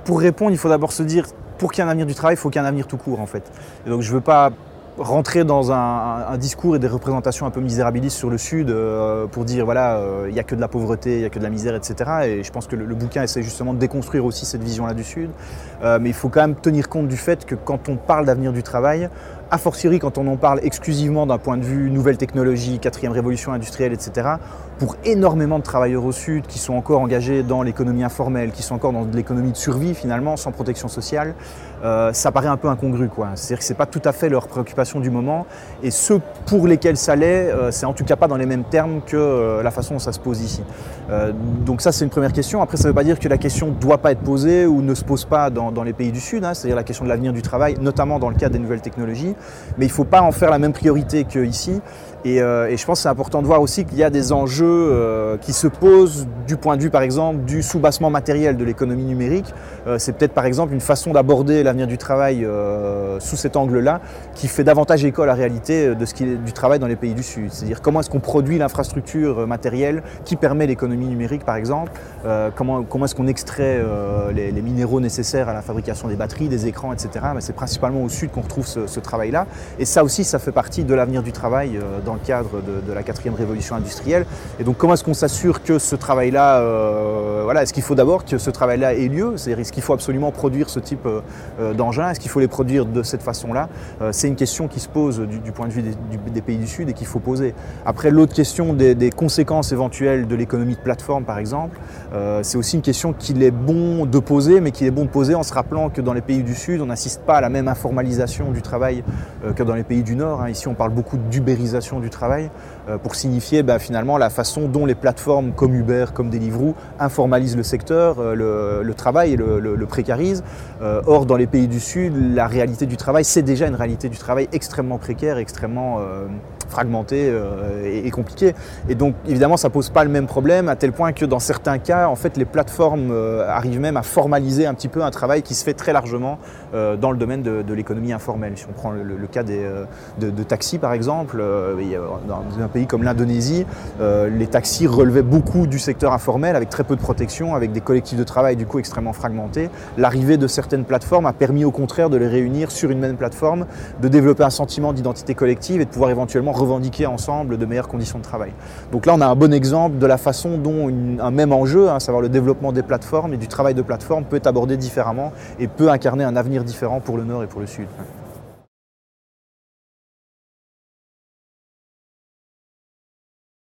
pour répondre, il faut d'abord se dire, pour qu'il y ait un avenir du travail, il faut qu'il y ait un avenir tout court en fait. Et donc je ne veux pas rentrer dans un discours et des représentations un peu misérabilistes sur le Sud pour dire voilà, il n'y a que de la pauvreté, il n'y a que de la misère, etc. Et je pense que le bouquin essaie justement de déconstruire aussi cette vision-là du Sud. Mais il faut quand même tenir compte du fait que quand on parle d'avenir du travail, a fortiori quand on en parle exclusivement d'un point de vue nouvelle technologie, quatrième révolution industrielle, etc., pour énormément de travailleurs au Sud qui sont encore engagés dans l'économie informelle, qui sont encore dans de l'économie de survie finalement, sans protection sociale, ça paraît un peu incongru, quoi. C'est-à-dire que ce n'est pas tout à fait leur préoccupation du moment. Et ceux pour lesquels ça l'est, c'est en tout cas pas dans les mêmes termes que la façon dont ça se pose ici. Donc ça, c'est une première question. Après, ça ne veut pas dire que la question ne doit pas être posée ou ne se pose pas dans les pays du Sud, hein, c'est-à-dire la question de l'avenir du travail, notamment dans le cadre des nouvelles technologies. Mais il ne faut pas en faire la même priorité qu'ici. Et je pense que c'est important de voir aussi qu'il y a des enjeux qui se posent du point de vue, par exemple, du soubassement matériel de l'économie numérique. C'est peut-être, par exemple, une façon d'aborder l'avenir du travail sous cet angle-là qui fait davantage écho à la réalité de ce qui est du travail dans les pays du Sud. C'est-à-dire comment est-ce qu'on produit l'infrastructure matérielle qui permet l'économie numérique, par exemple, comment est-ce qu'on extrait les minéraux nécessaires à la fabrication des batteries, des écrans, etc. Mais c'est principalement au Sud qu'on retrouve ce travail-là. Et ça aussi, ça fait partie de l'avenir du travail dans le cadre de la quatrième révolution industrielle. Et donc comment est-ce qu'on s'assure que ce travail-là, voilà, est-ce qu'il faut d'abord que ce travail-là ait lieu? C'est-à-dire est-ce qu'il faut absolument produire ce type d'engins? Est-ce qu'il faut les produire de cette façon-là? C'est une question qui se pose du point de vue des pays du Sud et qu'il faut poser. Après, l'autre question des conséquences éventuelles de l'économie de plateforme, par exemple, c'est aussi une question qu'il est bon de poser, mais qu'il est bon de poser en se rappelant que dans les pays du Sud, on n'assiste pas à la même informalisation du travail que dans les pays du Nord. Ici, on parle beaucoup d'ubérisation du travail pour signifier finalement la façon dont les plateformes comme Uber, comme Deliveroo informalisent le secteur, le travail et le précarisent. Or, dans les pays du Sud, la réalité du travail, c'est déjà une réalité du travail extrêmement précaire, extrêmement fragmentée et compliquée. Et donc, évidemment, ça ne pose pas le même problème, à tel point que dans certains cas, en fait, les plateformes arrivent même à formaliser un petit peu un travail qui se fait très largement dans le domaine de l'économie informelle. Si on prend le cas de taxis, par exemple, dans un pays comme l'Indonésie, les taxis relevaient beaucoup du secteur informel, avec très peu de protection, avec des collectifs de travail du coup extrêmement fragmentés. L'arrivée de certaines plateformes a permis au contraire de les réunir sur une même plateforme, de développer un sentiment d'identité collective et de pouvoir éventuellement revendiquer ensemble de meilleures conditions de travail. Donc là, on a un bon exemple de la façon dont un même enjeu, à savoir le développement des plateformes et du travail de plateforme, peut être abordé différemment et peut incarner un avenir différent pour le Nord et pour le Sud.